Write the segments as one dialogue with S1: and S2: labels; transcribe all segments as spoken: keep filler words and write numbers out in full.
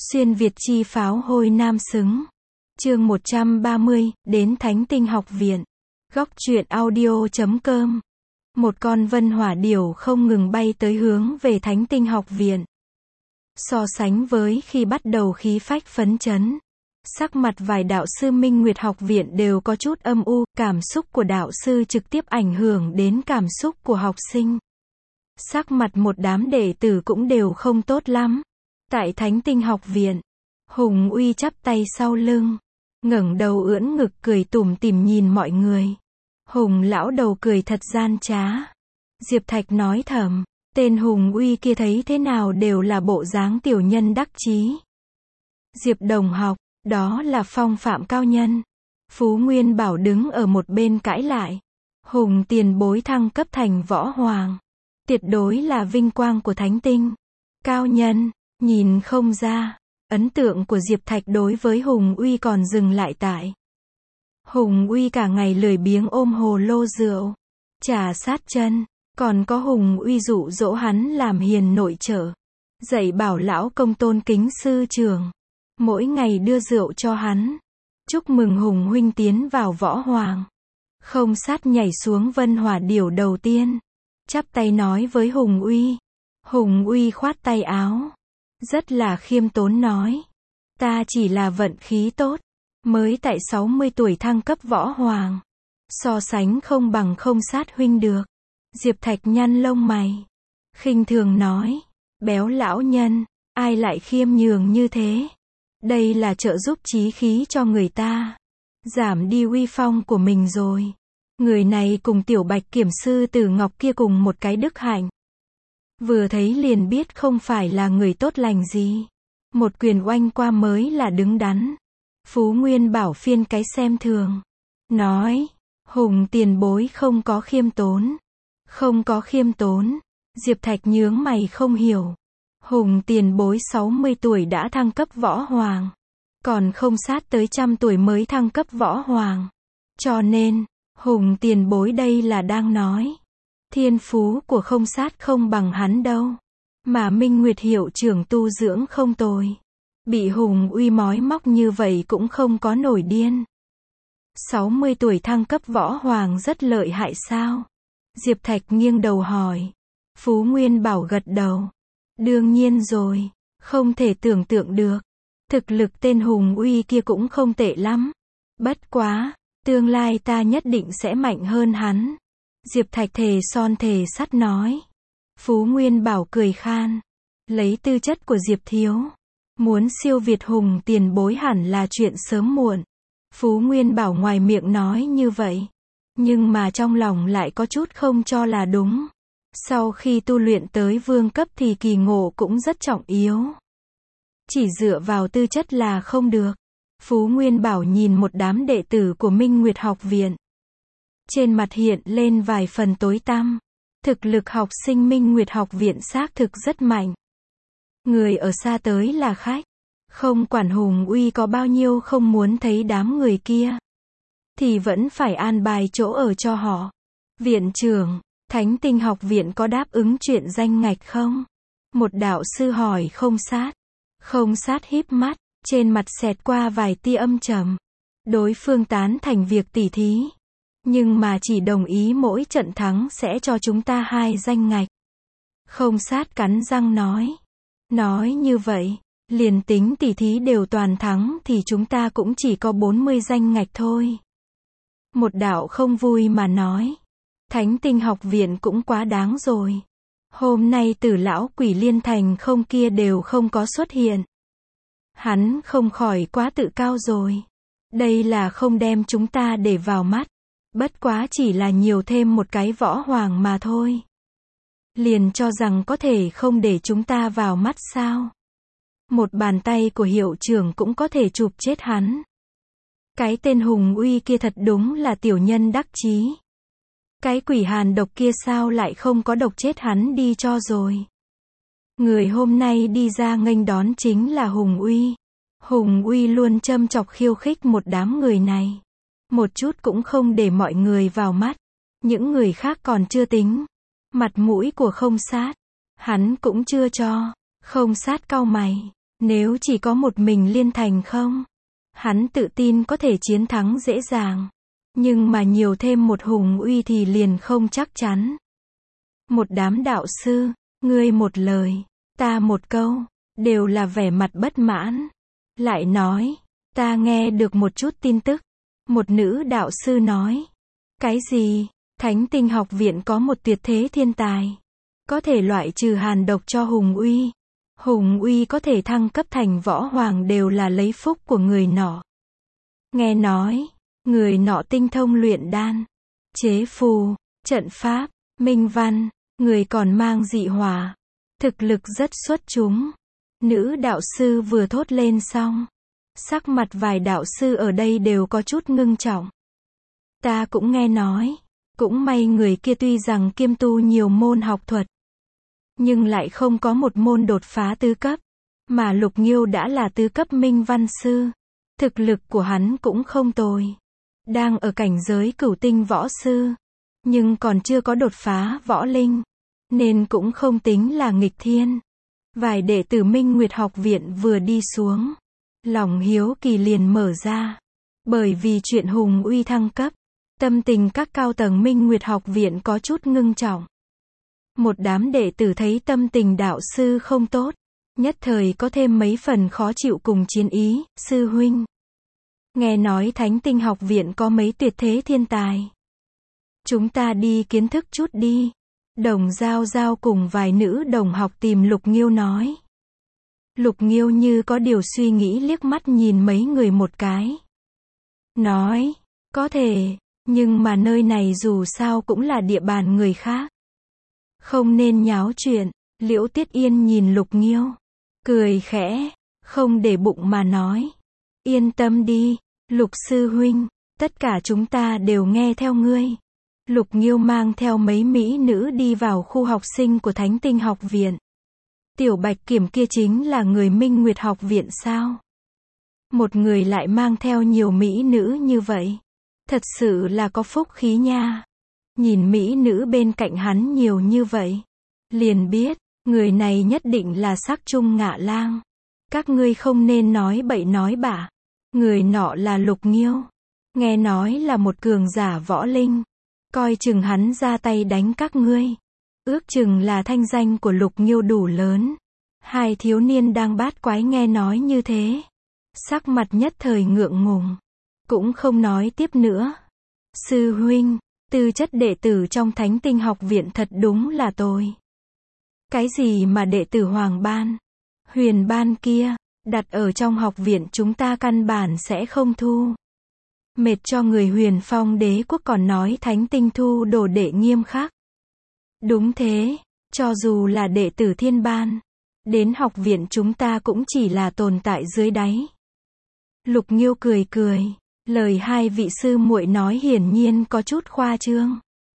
S1: Xuyên Việt chi pháo hôi nam xứng. Chương một trăm ba mươi, đến Thánh Tinh Học Viện. Góc truyện audio chấm com. Một con vân hỏa điểu không ngừng bay tới hướng về Thánh Tinh Học Viện. So sánh với khi bắt đầu khí phách phấn chấn, sắc mặt vài đạo sư Minh Nguyệt Học Viện đều có chút âm u, cảm xúc của đạo sư trực tiếp ảnh hưởng đến cảm xúc của học sinh. Sắc mặt một đám đệ tử cũng đều không tốt lắm. Tại Thánh Tinh Học Viện, Hùng Uy chắp tay sau lưng, ngẩng đầu ưỡn ngực cười tủm tỉm nhìn mọi người. Hùng lão đầu cười thật gian trá. Diệp Thạch nói thầm, tên Hùng Uy kia thấy thế nào đều là bộ dáng tiểu nhân đắc chí. Diệp đồng học, đó là phong phạm cao nhân. Phú Nguyên Bảo đứng ở một bên cãi lại. Hùng tiền bối thăng cấp thành võ hoàng, tuyệt đối là vinh quang của Thánh Tinh. Cao nhân, nhìn không ra. Ấn tượng của Diệp Thạch đối với Hùng Uy còn dừng lại tại Hùng Uy cả ngày lười biếng ôm hồ lô rượu, trà sát chân, còn có Hùng Uy dụ dỗ hắn làm hiền nội trợ, dạy bảo lão công tôn kính sư trưởng, mỗi ngày đưa rượu cho hắn. Chúc mừng Hùng huynh tiến vào võ hoàng. Không sát nhảy xuống vân hỏa điểu đầu tiên, chắp tay nói với Hùng Uy. Hùng Uy khoát tay áo, rất là khiêm tốn nói, ta chỉ là vận khí tốt, mới tại sáu mươi tuổi thăng cấp võ hoàng, so sánh không bằng không sát huynh được. Diệp Thạch nhăn lông mày, khinh thường nói, béo lão nhân, ai lại khiêm nhường như thế? Đây là trợ giúp chí khí cho người ta, giảm đi uy phong của mình rồi. Người này cùng tiểu bạch kiểm sư Tử Ngọc kia cùng một cái đức hạnh, vừa thấy liền biết không phải là người tốt lành gì. Một quyền oanh qua mới là đứng đắn. Phú Nguyên Bảo phiên cái xem thường, nói, Hùng tiền bối không có khiêm tốn. Không có khiêm tốn. Diệp Thạch nhướng mày không hiểu. Hùng tiền bối sáu mươi tuổi đã thăng cấp võ hoàng, còn không sát tới trăm tuổi mới thăng cấp võ hoàng. Cho nên, Hùng tiền bối đây là đang nói, thiên phú của không sát không bằng hắn đâu. Mà Minh Nguyệt hiệu trưởng tu dưỡng không tồi, bị Hùng Uy mói móc như vậy cũng không có nổi điên. sáu mươi tuổi thăng cấp võ hoàng rất lợi hại sao? Diệp Thạch nghiêng đầu hỏi. Phú Nguyên Bảo gật đầu. Đương nhiên rồi, không thể tưởng tượng được. Thực lực tên Hùng Uy kia cũng không tệ lắm. Bất quá, tương lai ta nhất định sẽ mạnh hơn hắn. Diệp Thạch thề son thề sắt nói. Phú Nguyên Bảo cười khan. Lấy tư chất của Diệp Thiếu, muốn siêu việt Hùng tiền bối hẳn là chuyện sớm muộn. Phú Nguyên Bảo ngoài miệng nói như vậy, nhưng mà trong lòng lại có chút không cho là đúng. Sau khi tu luyện tới vương cấp thì kỳ ngộ cũng rất trọng yếu. Chỉ dựa vào tư chất là không được. Phú Nguyên Bảo nhìn một đám đệ tử của Minh Nguyệt Học Viện, trên mặt hiện lên vài phần tối tăm. Thực lực học sinh Minh Nguyệt Học Viện xác thực rất mạnh. Người ở xa tới là khách. Không quản Hùng Uy có bao nhiêu không muốn thấy đám người kia, thì vẫn phải an bài chỗ ở cho họ. Viện trưởng, Thánh Tinh Học Viện có đáp ứng chuyện danh ngạch không? Một đạo sư hỏi không sát. Không sát híp mắt, trên mặt xẹt qua vài tia âm trầm. Đối phương tán thành việc tỉ thí, nhưng mà chỉ đồng ý mỗi trận thắng sẽ cho chúng ta hai danh ngạch. Không sát cắn răng nói. Nói như vậy, liền tính tỉ thí đều toàn thắng thì chúng ta cũng chỉ có bốn mươi danh ngạch thôi. Một đạo không vui mà nói. Thánh Tinh Học Viện cũng quá đáng rồi. Hôm nay Tử lão quỷ liên thành không kia đều không có xuất hiện. Hắn không khỏi quá tự cao rồi. Đây là không đem chúng ta để vào mắt. Bất quá chỉ là nhiều thêm một cái võ hoàng mà thôi. Liền cho rằng có thể không để chúng ta vào mắt sao? Một bàn tay của hiệu trưởng cũng có thể chụp chết hắn. Cái tên Hùng Uy kia thật đúng là tiểu nhân đắc chí. Cái quỷ hàn độc kia sao lại không có độc chết hắn đi cho rồi. Người hôm nay đi ra nghênh đón chính là Hùng Uy. Hùng Uy luôn châm chọc khiêu khích một đám người này, một chút cũng không để mọi người vào mắt. Những người khác còn chưa tính. Mặt mũi của không sát, hắn cũng chưa cho. Không sát cau mày, Nếu chỉ có một mình Liên Thành không? Hắn tự tin có thể chiến thắng dễ dàng. Nhưng mà nhiều thêm một Hùng Uy thì liền không chắc chắn. Một đám đạo sư, ngươi một lời, ta một câu, đều là vẻ mặt bất mãn. Lại nói, ta nghe được một chút tin tức. Một nữ đạo sư nói. Cái gì? Thánh Tinh Học Viện có một tuyệt thế thiên tài. Có thể loại trừ hàn độc cho Hùng Uy. Hùng Uy có thể thăng cấp thành võ hoàng đều là lấy phúc của người nọ. Nghe nói, người nọ tinh thông luyện đan, chế phù, trận pháp, minh văn, người còn mang dị hỏa. Thực lực rất xuất chúng. Nữ đạo sư vừa thốt lên xong. Sắc mặt vài đạo sư ở đây đều có chút ngưng trọng. Ta cũng nghe nói. Cũng may người kia tuy rằng kiêm tu nhiều môn học thuật. Nhưng lại không có một môn đột phá tứ cấp. Mà Lục Nghiêu đã là tứ cấp minh văn sư. Thực lực của hắn cũng không tồi. Đang ở cảnh giới cửu tinh võ sư. Nhưng còn chưa có đột phá võ linh. Nên cũng không tính là nghịch thiên. Vài đệ tử Minh Nguyệt Học Viện vừa đi xuống. Lòng hiếu kỳ liền mở ra. Bởi vì chuyện Hùng Uy thăng cấp. Tâm tình các cao tầng Minh Nguyệt Học Viện có chút ngưng trọng. Một đám đệ tử thấy tâm tình đạo sư không tốt. Nhất thời có thêm mấy phần khó chịu cùng chiến ý. Sư huynh. Nghe nói Thánh Tinh Học Viện có mấy tuyệt thế thiên tài. Chúng ta đi kiến thức chút đi. Đồng Giao Giao cùng vài nữ đồng học tìm Lục Nghiêu nói. Lục Nghiêu như có điều suy nghĩ liếc mắt nhìn mấy người một cái. Nói, có thể, nhưng mà nơi này dù sao cũng là địa bàn người khác. Không nên nháo chuyện. Liễu Tiết Yên nhìn Lục Nghiêu. Cười khẽ, không để bụng mà nói. Yên tâm đi, Lục sư huynh, tất cả chúng ta đều nghe theo ngươi. Lục Nghiêu mang theo mấy mỹ nữ đi vào khu học sinh của Thánh Tinh Học Viện. Tiểu Bạch Kiểm kia chính là người Minh Nguyệt Học Viện sao? Một người lại mang theo nhiều mỹ nữ như vậy. Thật sự là có phúc khí nha. Nhìn mỹ nữ bên cạnh hắn nhiều như vậy. Liền biết, người này nhất định là sắc trung ngạ lang. Các ngươi không nên nói bậy nói bạ. Người nọ là Lục Nghiêu. Nghe nói là một cường giả võ linh. Coi chừng hắn ra tay đánh các ngươi. Ước chừng là thanh danh của Lục Nghiêu đủ lớn. Hai thiếu niên đang bát quái nghe nói như thế. Sắc mặt nhất thời ngượng ngùng. Cũng không nói tiếp nữa. Sư huynh, tư chất đệ tử trong Thánh Tinh Học Viện thật đúng là tồi. Cái gì mà đệ tử Hoàng Ban, Huyền Ban kia, đặt ở trong học viện chúng ta căn bản sẽ không thu. Mệt cho người Huyền Phong Đế quốc còn nói Thánh Tinh thu đồ đệ nghiêm khắc. Đúng thế, cho dù là đệ tử Thiên Ban, đến học viện chúng ta cũng chỉ là tồn tại dưới đáy. Lục Nghiêu cười cười, lời hai vị sư muội nói hiển nhiên có chút khoa trương.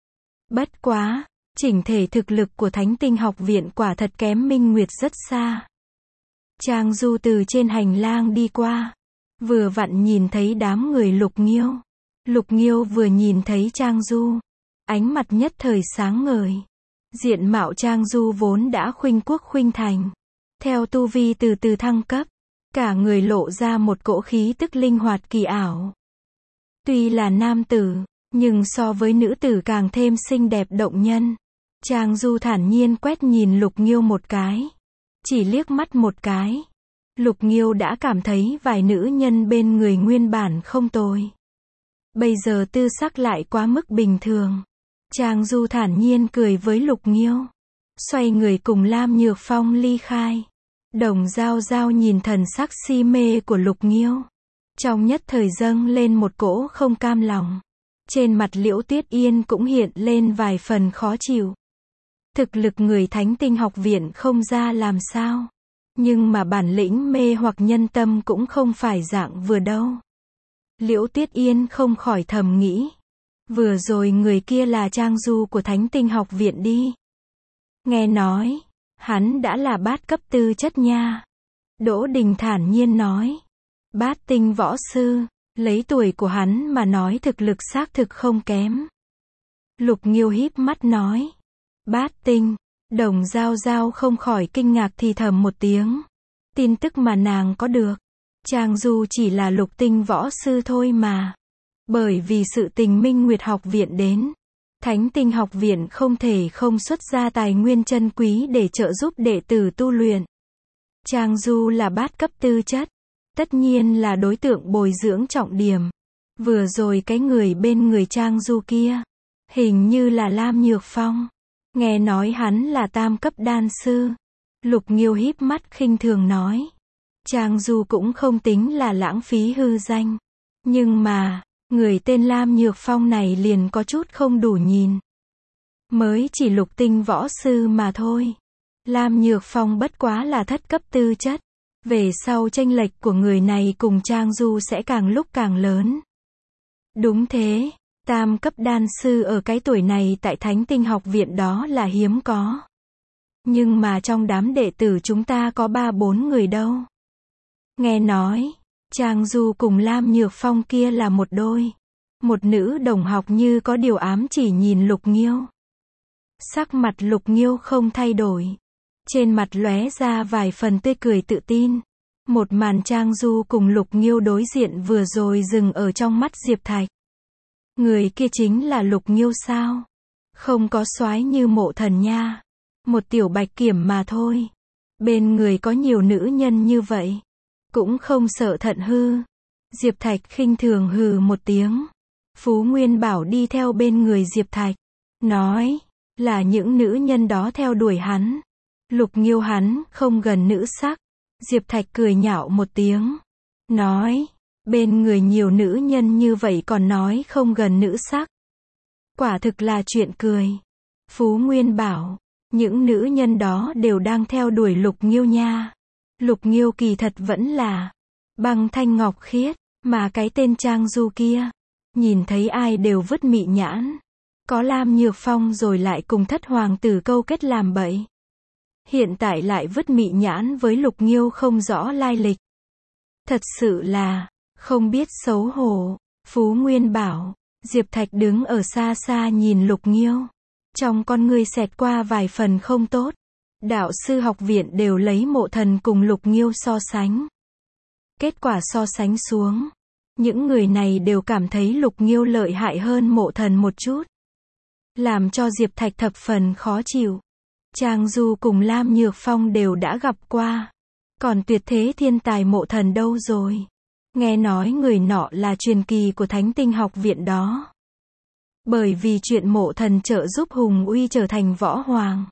S1: Bất quá, chỉnh thể thực lực của Thánh Tinh Học Viện quả thật kém Minh Nguyệt rất xa. Trang Du từ trên hành lang đi qua, vừa vặn nhìn thấy đám người Lục Nghiêu. Lục Nghiêu vừa nhìn thấy Trang Du, ánh mặt nhất thời sáng ngời. Diện mạo Trang Du vốn đã khuynh quốc khuynh thành, theo tu vi từ từ thăng cấp, cả người lộ ra một cỗ khí tức linh hoạt kỳ ảo. Tuy là nam tử, nhưng so với nữ tử càng thêm xinh đẹp động nhân. Trang Du thản nhiên quét nhìn Lục Nghiêu một cái. Chỉ liếc mắt một cái. Lục Nghiêu đã cảm thấy vài nữ nhân bên người nguyên bản không tồi. Bây giờ tư sắc lại quá mức bình thường. Trang Du thản nhiên cười với Lục Nghiêu. Xoay người cùng Lam Nhược Phong ly khai. Đồng Giao Giao nhìn thần sắc si mê của Lục Nghiêu. Trong nhất thời dâng lên một cỗ không cam lòng. Trên mặt Liễu Tuyết Yên cũng hiện lên vài phần khó chịu. Thực lực người Thánh Tinh Học Viện không ra làm sao. Nhưng mà bản lĩnh mê hoặc nhân tâm cũng không phải dạng vừa đâu. Liễu Tuyết Yên không khỏi thầm nghĩ. Vừa rồi người kia là Trang Du của Thánh Tinh Học Viện đi. Nghe nói, hắn đã là bát cấp tư chất nha. Đỗ Đình thản nhiên nói. Bát tinh võ sư, lấy tuổi của hắn mà nói thực lực xác thực không kém. Lục Nghiêu híp mắt nói. Bát tinh, Đồng Giao Giao không khỏi kinh ngạc thì thầm một tiếng. tin tức mà nàng có được. Trang Du chỉ là lục tinh võ sư thôi mà. Bởi vì sự tình Minh Nguyệt học viện đến, Thánh Tinh học viện không thể không xuất ra tài nguyên chân quý để trợ giúp đệ tử tu luyện. Trang Du là bát cấp tư chất, tất nhiên là đối tượng bồi dưỡng trọng điểm. Vừa rồi cái người bên người Trang Du kia, hình như là Lam Nhược Phong. Nghe nói hắn là tam cấp đan sư. Lục Nghiêu híp mắt khinh thường nói. Trang Du cũng không tính là lãng phí hư danh. Nhưng mà, người tên Lam Nhược Phong này liền có chút không đủ nhìn. Mới chỉ lục tinh võ sư mà thôi. Lam Nhược Phong bất quá là thất cấp tư chất. Về sau chênh lệch của người này cùng Trang Du sẽ càng lúc càng lớn. Đúng thế, tam cấp đan sư ở cái tuổi này tại Thánh Tinh học viện đó là hiếm có. Nhưng mà trong đám đệ tử chúng ta có ba bốn người đâu. Nghe nói, Trang Du cùng Lam Nhược Phong kia là một đôi. Một nữ đồng học như có điều ám chỉ nhìn Lục Nghiêu. Sắc mặt Lục Nghiêu không thay đổi. Trên mặt lóe ra vài phần tươi cười tự tin. Một màn Trang Du cùng Lục Nghiêu đối diện vừa rồi dừng ở trong mắt Diệp Thạch. Người kia chính là Lục Nghiêu sao? Không có soái như Mộ Thần nha. Một tiểu bạch kiểm mà thôi. Bên người có nhiều nữ nhân như vậy. Cũng không sợ thận hư. Diệp Thạch khinh thường hừ một tiếng. Phú Nguyên Bảo đi theo bên người Diệp Thạch. Nói, là những nữ nhân đó theo đuổi hắn. Lục Nghiêu hắn không gần nữ sắc. Diệp Thạch cười nhạo một tiếng. Nói, bên người nhiều nữ nhân như vậy còn nói không gần nữ sắc. Quả thực là chuyện cười. Phú Nguyên bảo, những nữ nhân đó đều đang theo đuổi Lục Nghiêu nha. Lục Nghiêu kỳ thật vẫn là băng thanh ngọc khiết, mà cái tên Trang Du kia, nhìn thấy ai đều vứt mị nhãn. Có Lam Nhược Phong rồi lại cùng thất hoàng tử câu kết làm bậy. Hiện tại lại vứt mị nhãn với Lục Nghiêu không rõ lai lịch. Thật sự là không biết xấu hổ. Phú Nguyên bảo, Diệp Thạch đứng ở xa xa nhìn Lục Nghiêu. Trong con ngươi xẹt qua vài phần không tốt. Đạo sư học viện đều lấy Mộ Thần cùng Lục Nghiêu so sánh. Kết quả so sánh xuống, những người này đều cảm thấy Lục Nghiêu lợi hại hơn Mộ Thần một chút. Làm cho Diệp Thạch thập phần khó chịu. Trang Du cùng Lam Nhược Phong đều đã gặp qua. Còn tuyệt thế thiên tài Mộ Thần đâu rồi? Nghe nói người nọ là truyền kỳ của Thánh Tinh học viện đó. Bởi vì chuyện Mộ Thần trợ giúp Hùng Uy trở thành võ hoàng.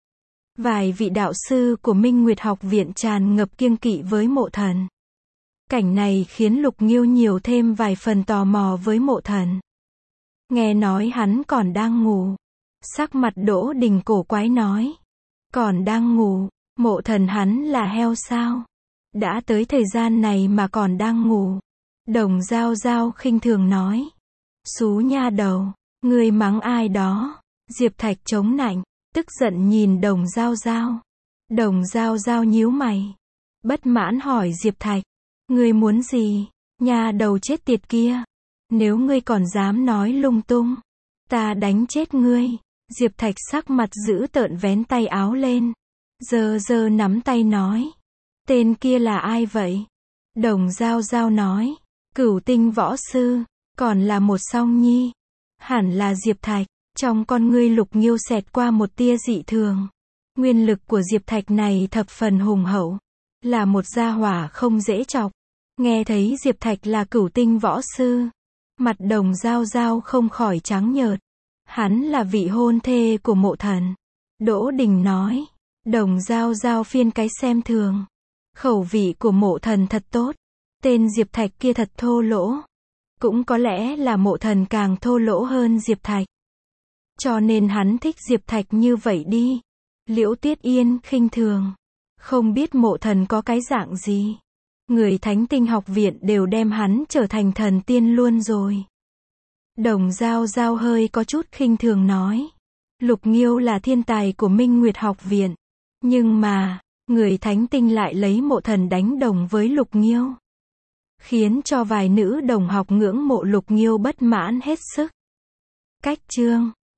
S1: Vài vị đạo sư của Minh Nguyệt học viện tràn ngập kiêng kỵ với Mộ Thần. Cảnh này khiến Lục Nghiêu nhiều thêm vài phần tò mò với Mộ Thần. Nghe nói hắn còn đang ngủ. Sắc mặt Đỗ Đình cổ quái nói. Còn đang ngủ, Mộ Thần hắn là heo sao? Đã tới thời gian này mà còn đang ngủ. Đồng Giao Giao khinh thường nói. Xú nha đầu, ngươi mắng ai đó? Diệp Thạch chống nạnh, tức giận nhìn Đồng Giao Giao. Đồng Giao Giao nhíu mày. Bất mãn hỏi Diệp Thạch. Ngươi muốn gì? Nha đầu chết tiệt kia. Nếu ngươi còn dám nói lung tung, ta đánh chết ngươi. Diệp Thạch sắc mặt dữ tợn vén tay áo lên. Giơ giơ nắm tay nói. Tên kia là ai vậy? Đồng Giao Giao nói. Cửu tinh võ sư. Còn là một song nhi. Hẳn là Diệp Thạch. Trong con ngươi Lục Nghiêu xẹt qua một tia dị thường. Nguyên lực của Diệp Thạch này thập phần hùng hậu. Là một gia hỏa không dễ chọc. Nghe thấy Diệp Thạch là cửu tinh võ sư. Mặt Đồng Giao Giao không khỏi trắng nhợt. Hắn là vị hôn thê của Mộ Thần. Đỗ Đình nói. Đồng Giao Giao phiên cái xem thường. Khẩu vị của Mộ Thần thật tốt. Tên Diệp Thạch kia thật thô lỗ. Cũng có lẽ là Mộ Thần càng thô lỗ hơn Diệp Thạch. Cho nên hắn thích Diệp Thạch như vậy đi. Liễu Tuyết Yên khinh thường. Không biết Mộ Thần có cái dạng gì. Người Thánh Tinh học viện đều đem hắn trở thành thần tiên luôn rồi. Đồng Giao Giao hơi có chút khinh thường nói. Lục Nghiêu là thiên tài của Minh Nguyệt học viện. Nhưng mà, người Thánh Tinh lại lấy Mộ Thần đánh đồng với Lục Nghiêu. Khiến cho vài nữ đồng học ngưỡng mộ Lục Nghiêu bất mãn hết sức. Cách chương